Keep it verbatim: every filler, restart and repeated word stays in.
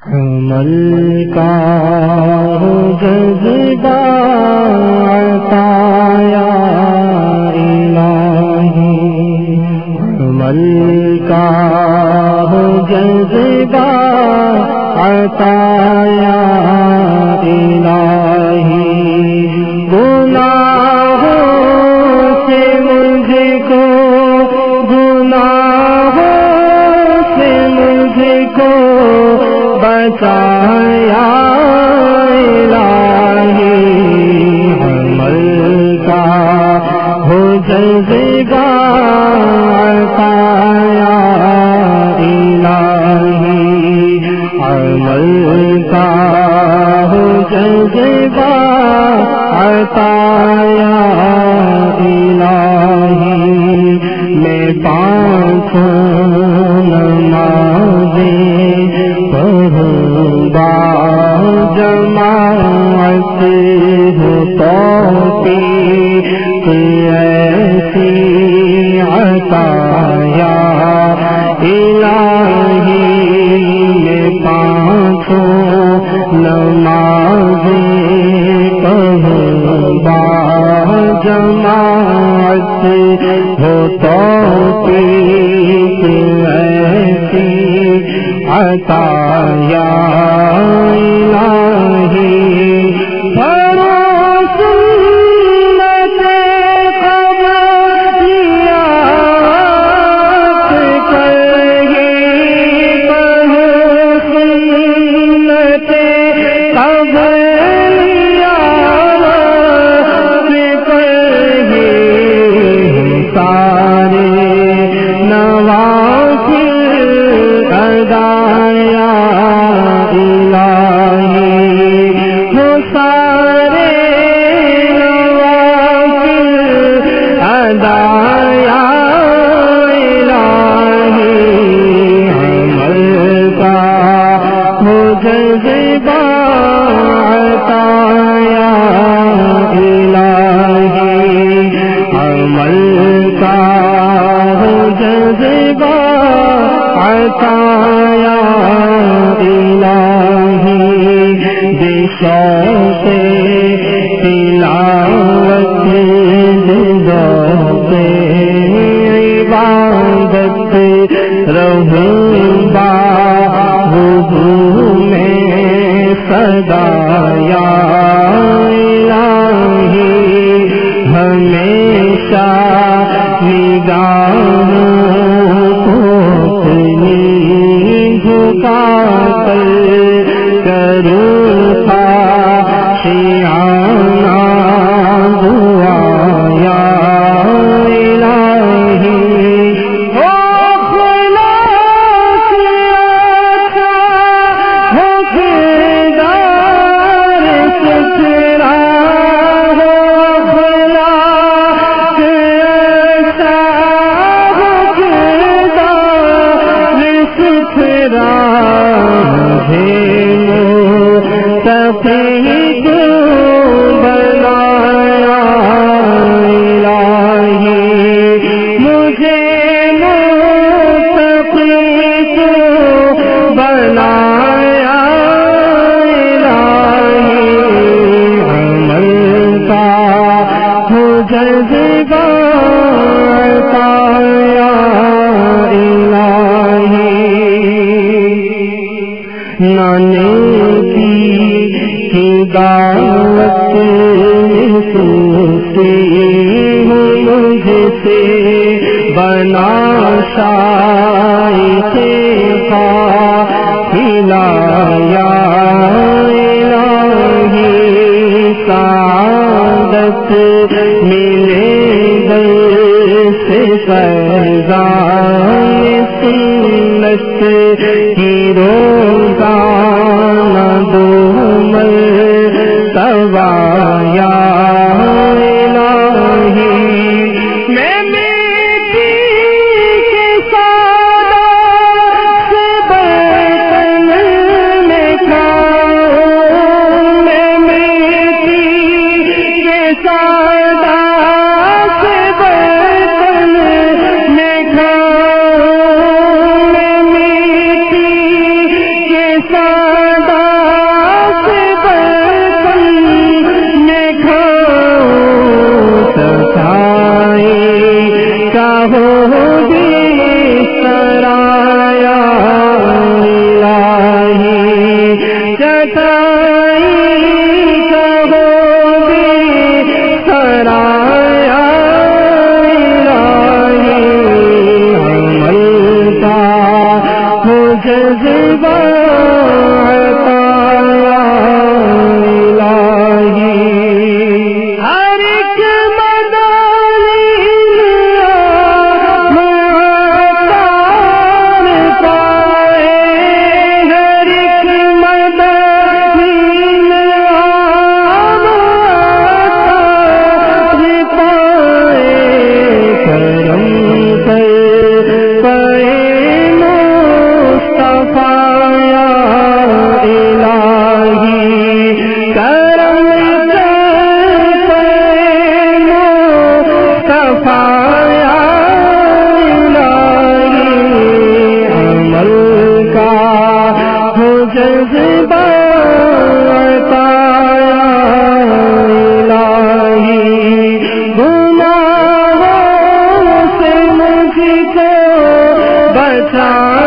حمل کا ہو جذبہ عطا یا الہی، حمل کا ہو جذبہ عطا یا الہی، گناہوں سے مجھ کو گناہوں سے مجھ کو بچایا الہی، حمل کا ہو جذبہ عطا یا الہی، حمل کا ہو جذبہ عطا یا الہی، میں پانچ نمازیں پڑھوں با جماعت، ہو توفیق ایسی عطا یا الہی، میں پانچوں نمازیں پڑھوں با جماعت، ہو توفیق ایسی عطا یا الہی، پڑھو سنت قبلیات کہی، پڑھو سنت قبلیات کہی، سارے نوافل ادا یا الہی، وہ سارے نوافل ادا یا الہی، حمل کا ہو جذبہ عطا یا الہی، حمل کا ہو جذبہ عطا یا الہی، بے شوق تلاوت ذوق عبادت رہوں با حضور میں سدا یا الہی، ہمیشہ نگاہوں کو اپنی جھکا کر کروں خاشعانہ دعا یا الہی، ہو خلاص اچھا ہو کردار ستھرا، ہو خلاص اچھا ہو کردار ستھرا، مجھے متقی بنایا الہی، مجھے متقی بنایا الہی، حمل کا ہو جذبہ عطا یا الہی، نیکی کی دعوت سنتی ہوں مجھ سے، بنا شائخ قافلہ یا الہی، سعادت ملے در سے فیضان سنت کی روزانہ دو مرتبہ یا الہی، میں میٹھی کے سادات سے برتن میں کھاؤں، میں میٹھی کے سادات سے برتن میں کھاؤں، میں میٹھی سادہ سے برتن میں کھاؤں صفائی کا ہو سرایا الہی چٹائی کا ہو سرایا جذبہ عطایا الہی ہر ایک مدانی معطار پائے ہر ایک مدانی معطار پائے کرم کر پائے صفایا الہی کرم کر صفایا الہی عمل کا ہو جذبہ عطایا الہی گناہوں سے مجھ کو بچا